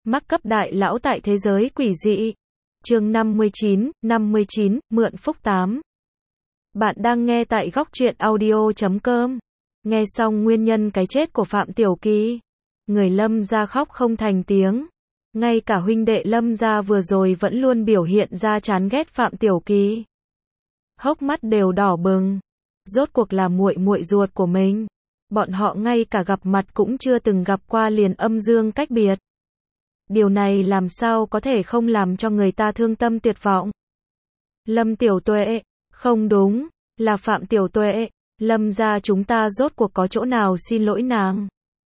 Mắc cấp đại lão tại thế giới quỷ dị. Chương 59, mượn phúc 8. Bạn đang nghe tại góc truyện audio.com. Nghe xong nguyên nhân cái chết của Phạm Tiểu Kỳ, người Lâm gia khóc không thành tiếng. Ngay cả huynh đệ Lâm gia vừa rồi vẫn luôn biểu hiện ra chán ghét Phạm Tiểu Kỳ. Hốc mắt đều đỏ bừng. Rốt cuộc là muội muội ruột của mình. Bọn họ ngay cả gặp mặt cũng chưa từng gặp qua liền âm dương cách biệt. Điều này làm sao có thể không làm cho người ta thương tâm tuyệt vọng. Lâm Tiểu Tuệ, không đúng, là Phạm Tiểu Tuệ, Lâm gia chúng ta rốt cuộc có chỗ nào xin lỗi nàng.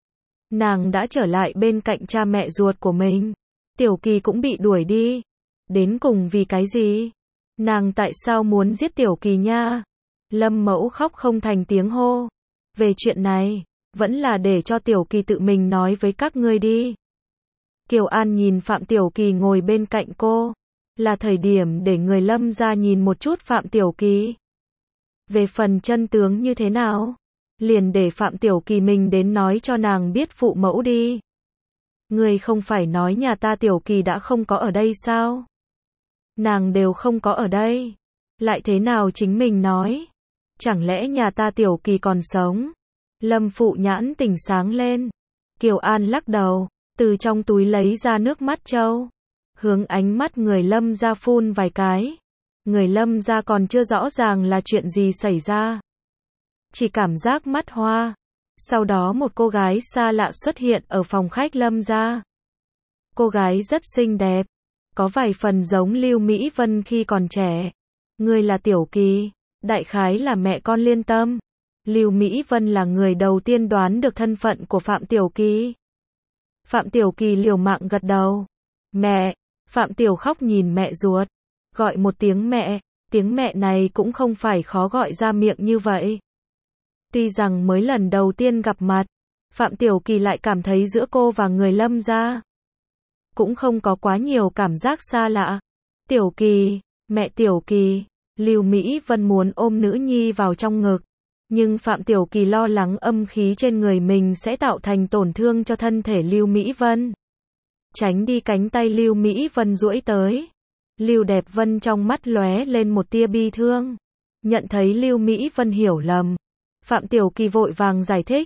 Nàng đã trở lại bên cạnh cha mẹ ruột của mình. Tiểu Kỳ cũng bị đuổi đi. Đến cùng vì cái gì? Nàng tại sao muốn giết Tiểu Kỳ nha? Lâm mẫu khóc không thành tiếng hô. Về chuyện này, vẫn là để cho Tiểu Kỳ tự mình nói với các ngươi đi. Kiều An nhìn Phạm Tiểu Kỳ ngồi bên cạnh cô. Là thời điểm để người Lâm gia nhìn một chút Phạm Tiểu Kỳ. Về phần chân tướng như thế nào? Liền để Phạm Tiểu Kỳ mình đến nói cho nàng biết phụ mẫu đi. Người không phải nói nhà ta Tiểu Kỳ đã không có ở đây sao? Nàng đều không có ở đây. Lại thế nào chính mình nói? Chẳng lẽ nhà ta Tiểu Kỳ còn sống? Lâm phụ nhãn tỉnh sáng lên. Kiều An lắc đầu, từ trong túi lấy ra nước mắt trâu. Hướng ánh mắt người Lâm gia phun vài cái. Người Lâm gia còn chưa rõ ràng là chuyện gì xảy ra. Chỉ cảm giác mắt hoa. Sau đó một cô gái xa lạ xuất hiện ở phòng khách Lâm gia. Cô gái rất xinh đẹp. Có vài phần giống Lưu Mỹ Vân khi còn trẻ. Người là Tiểu Kỳ. Đại khái là mẹ con liên tâm. Lưu Mỹ Vân là người đầu tiên đoán được thân phận của Phạm Tiểu Kỳ. Phạm Tiểu Kỳ liều mạng gật đầu. Mẹ. Phạm Tiểu khóc nhìn mẹ ruột. Gọi một tiếng mẹ. Tiếng mẹ này cũng không phải khó gọi ra miệng như vậy. Tuy rằng mới lần đầu tiên gặp mặt, Phạm Tiểu Kỳ lại cảm thấy giữa cô và người Lâm gia cũng không có quá nhiều cảm giác xa lạ. Tiểu Kỳ, mẹ Tiểu Kỳ. Lưu Mỹ Vân muốn ôm nữ nhi vào trong ngực. Nhưng Phạm Tiểu Kỳ lo lắng âm khí trên người mình sẽ tạo thành tổn thương cho thân thể Lưu Mỹ Vân. Tránh đi cánh tay Lưu Mỹ Vân duỗi tới. Lưu Đẹp Vân trong mắt lóe lên một tia bi thương. Nhận thấy Lưu Mỹ Vân hiểu lầm. Phạm Tiểu Kỳ vội vàng giải thích.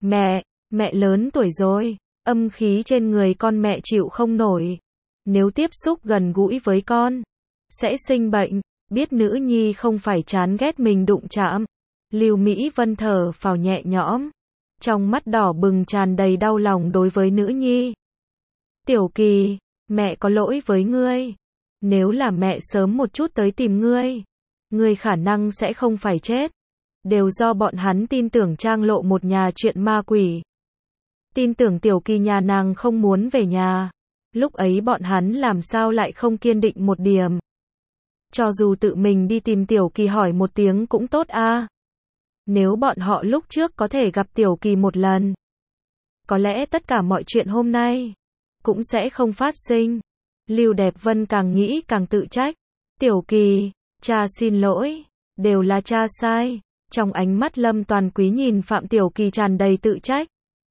Mẹ lớn tuổi rồi. Âm khí trên người con mẹ chịu không nổi. Nếu tiếp xúc gần gũi với con, sẽ sinh bệnh. Biết nữ nhi không phải chán ghét mình đụng chạm. Lưu Mỹ Vân thở phào nhẹ nhõm. Trong mắt đỏ bừng tràn đầy đau lòng đối với nữ nhi. Tiểu Kỳ, mẹ có lỗi với ngươi. Nếu là mẹ sớm một chút tới tìm ngươi khả năng sẽ không phải chết. Đều do bọn hắn tin tưởng trang lộ một nhà chuyện ma quỷ. Tin tưởng Tiểu Kỳ nhà nàng không muốn về nhà. Lúc ấy bọn hắn làm sao lại không kiên định một điểm. Cho dù tự mình đi tìm Tiểu Kỳ hỏi một tiếng cũng tốt a. Nếu bọn họ lúc trước có thể gặp Tiểu Kỳ một lần, có lẽ tất cả mọi chuyện hôm nay cũng sẽ không phát sinh. Lưu Đẹp Vân càng nghĩ càng tự trách. Tiểu Kỳ, cha xin lỗi, đều là cha sai. Trong ánh mắt Lâm Toàn Quý nhìn Phạm Tiểu Kỳ tràn đầy tự trách.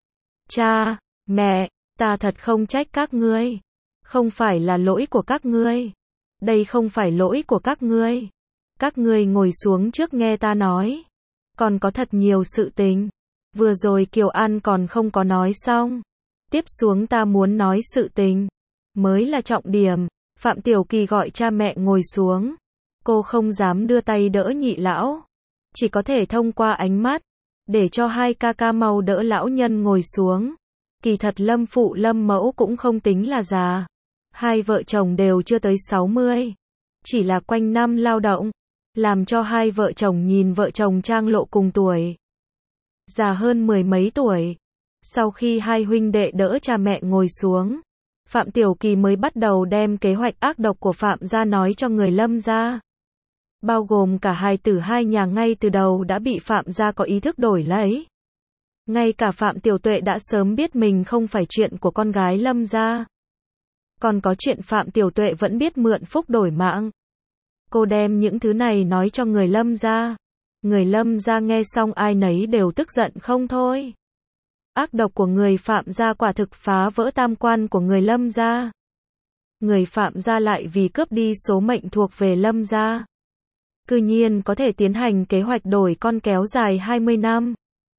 Cha, mẹ, ta thật không trách các ngươi. Không phải là lỗi của các ngươi. Đây không phải lỗi của các ngươi. Các ngươi ngồi xuống trước nghe ta nói. Còn có thật nhiều sự tình. Vừa rồi Kiều An còn không có nói xong. Tiếp xuống ta muốn nói sự tình mới là trọng điểm. Phạm Tiểu Kỳ gọi cha mẹ ngồi xuống. Cô không dám đưa tay đỡ nhị lão. Chỉ có thể thông qua ánh mắt. Để cho hai ca ca mau đỡ lão nhân ngồi xuống. Kỳ thật Lâm phụ Lâm mẫu cũng không tính là già. Hai vợ chồng đều chưa tới 60. Chỉ là quanh năm lao động. Làm cho hai vợ chồng nhìn vợ chồng trang lộ cùng tuổi. Già hơn mười mấy tuổi. Sau khi hai huynh đệ đỡ cha mẹ ngồi xuống, Phạm Tiểu Kỳ mới bắt đầu đem kế hoạch ác độc của Phạm gia nói cho người Lâm gia. Bao gồm cả hài tử hai nhà ngay từ đầu đã bị Phạm gia có ý thức đổi lấy. Ngay cả Phạm Tiểu Tuệ đã sớm biết mình không phải chuyện của con gái Lâm gia. Còn có chuyện Phạm Tiểu Tuệ vẫn biết mượn phúc đổi mạng. Cô đem những thứ này nói cho người Lâm gia. Người Lâm gia nghe xong ai nấy đều tức giận không thôi. Ác độc của người Phạm gia quả thực phá vỡ tam quan của người Lâm gia. Người Phạm gia lại vì cướp đi số mệnh thuộc về Lâm gia, cư nhiên có thể tiến hành kế hoạch đổi con kéo dài 20 năm.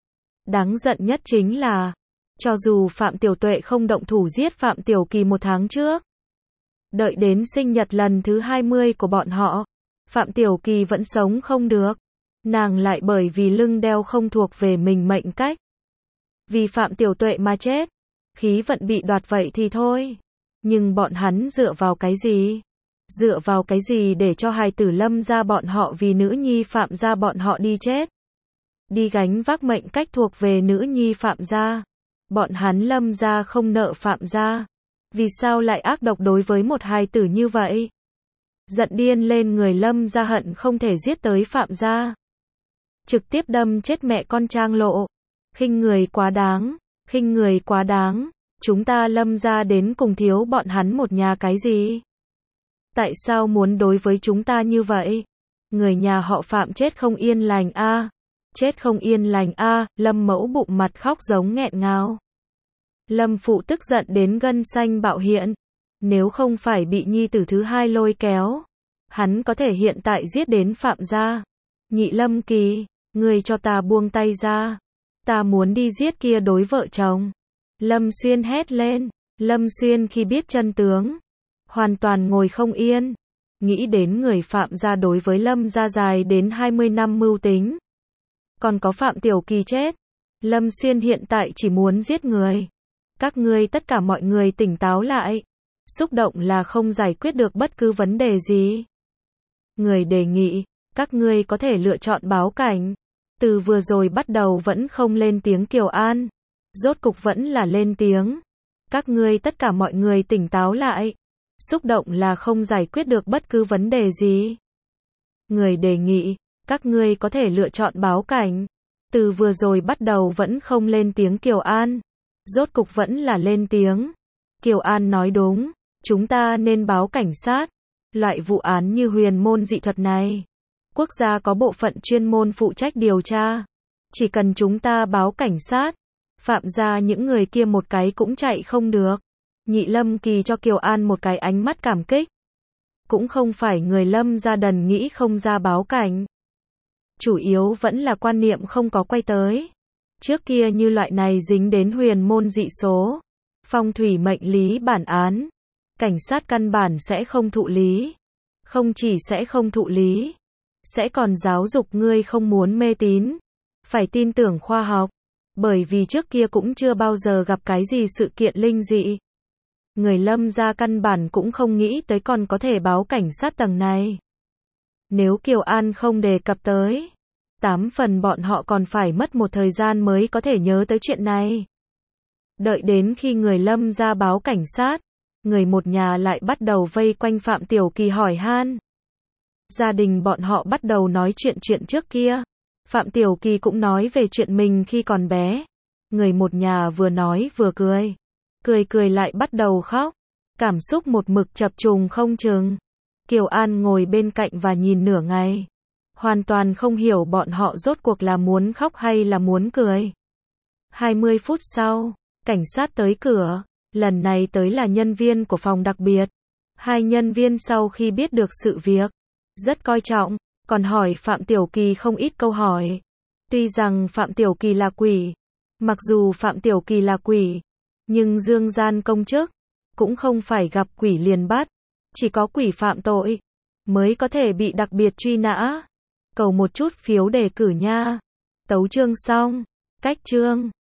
Đáng giận nhất chính là, cho dù Phạm Tiểu Tuệ không động thủ giết Phạm Tiểu Kỳ 1 tháng trước, đợi đến sinh nhật lần thứ 20 của bọn họ, Phạm Tiểu Kỳ vẫn sống không được. Nàng lại bởi vì lưng đeo không thuộc về mình mệnh cách, vì Phạm Tiểu Tuệ mà chết. Khí vận bị đoạt vậy thì thôi, nhưng bọn hắn dựa vào cái gì? Dựa vào cái gì để cho hài tử Lâm gia bọn họ vì nữ nhi Phạm gia bọn họ đi chết? Đi gánh vác mệnh cách thuộc về nữ nhi Phạm gia. Bọn hắn Lâm gia không nợ Phạm gia, vì sao lại ác độc đối với một hài tử như vậy? Giận điên lên, người Lâm gia hận không thể giết tới Phạm gia, trực tiếp đâm chết mẹ con Trang Lộ. Khinh người quá đáng, khinh người quá đáng. Chúng ta Lâm gia đến cùng thiếu bọn hắn một nhà cái gì? Tại sao muốn đối với chúng ta như vậy? Người nhà họ Phạm chết không yên lành a, chết không yên lành a. Lâm mẫu bụng mặt khóc giống nghẹn ngào. Lâm phụ tức giận đến gân xanh bạo hiện. Nếu không phải bị nhi tử thứ hai lôi kéo, hắn có thể hiện tại giết đến Phạm gia. Nhị Lâm Kỳ, ngươi cho ta buông tay ra, ta muốn đi giết kia đối vợ chồng. Lâm Xuyên hét lên. Lâm Xuyên khi biết chân tướng, hoàn toàn ngồi không yên. Nghĩ đến người Phạm gia đối với Lâm gia dài đến 20 năm mưu tính, còn có Phạm Tiểu Kỳ chết, Lâm Xuyên hiện tại chỉ muốn giết người. Các ngươi tất cả mọi người tỉnh táo lại. Xúc động là không giải quyết được bất cứ vấn đề gì. Người đề nghị, các ngươi có thể lựa chọn báo cảnh. Từ vừa rồi bắt đầu vẫn không lên tiếng Kiều An, rốt cục vẫn là lên tiếng. Các ngươi tất cả mọi người tỉnh táo lại. Xúc động là không giải quyết được bất cứ vấn đề gì. Người đề nghị, các ngươi có thể lựa chọn báo cảnh. Từ vừa rồi bắt đầu vẫn không lên tiếng Kiều An, rốt cục vẫn là lên tiếng. Kiều An nói đúng, chúng ta nên báo cảnh sát. Loại vụ án như huyền môn dị thuật này, quốc gia có bộ phận chuyên môn phụ trách điều tra. Chỉ cần chúng ta báo cảnh sát, Phạm gia những người kia một cái cũng chạy không được. Nhị Lâm Kỳ cho Kiều An một cái ánh mắt cảm kích. Cũng không phải người Lâm gia đần nghĩ không ra báo cảnh, chủ yếu vẫn là quan niệm không có quay tới. Trước kia như loại này dính đến huyền môn dị số, phong thủy mệnh lý bản án, cảnh sát căn bản sẽ không thụ lý. Không chỉ sẽ không thụ lý, sẽ còn giáo dục ngươi không muốn mê tín, phải tin tưởng khoa học. Bởi vì trước kia cũng chưa bao giờ gặp cái gì sự kiện linh dị. Người Lâm gia căn bản cũng không nghĩ tới còn có thể báo cảnh sát tầng này. Nếu Kiều An không đề cập tới, 8 phần bọn họ còn phải mất một thời gian mới có thể nhớ tới chuyện này. Đợi đến khi người Lâm gia báo cảnh sát, người một nhà lại bắt đầu vây quanh Phạm Tiểu Kỳ hỏi han. Gia đình bọn họ bắt đầu nói chuyện trước kia. Phạm Tiểu Kỳ cũng nói về chuyện mình khi còn bé. Người một nhà vừa nói vừa cười. Cười lại bắt đầu khóc. Cảm xúc một mực chập trùng không chừng. Kiều An ngồi bên cạnh và nhìn nửa ngày. Hoàn toàn không hiểu bọn họ rốt cuộc là muốn khóc hay là muốn cười. 20 phút sau, cảnh sát tới cửa. Lần này tới là nhân viên của phòng đặc biệt. 2 nhân viên sau khi biết được sự việc, rất coi trọng, còn hỏi Phạm Tiểu Kỳ không ít câu hỏi. Tuy rằng Phạm Tiểu Kỳ là quỷ, mặc dù Phạm Tiểu Kỳ là quỷ, nhưng dương gian công chức, cũng không phải gặp quỷ liền bắt. Chỉ có quỷ phạm tội, mới có thể bị đặc biệt truy nã. Cầu một chút phiếu đề cử nha. Tấu chương xong, cách chương.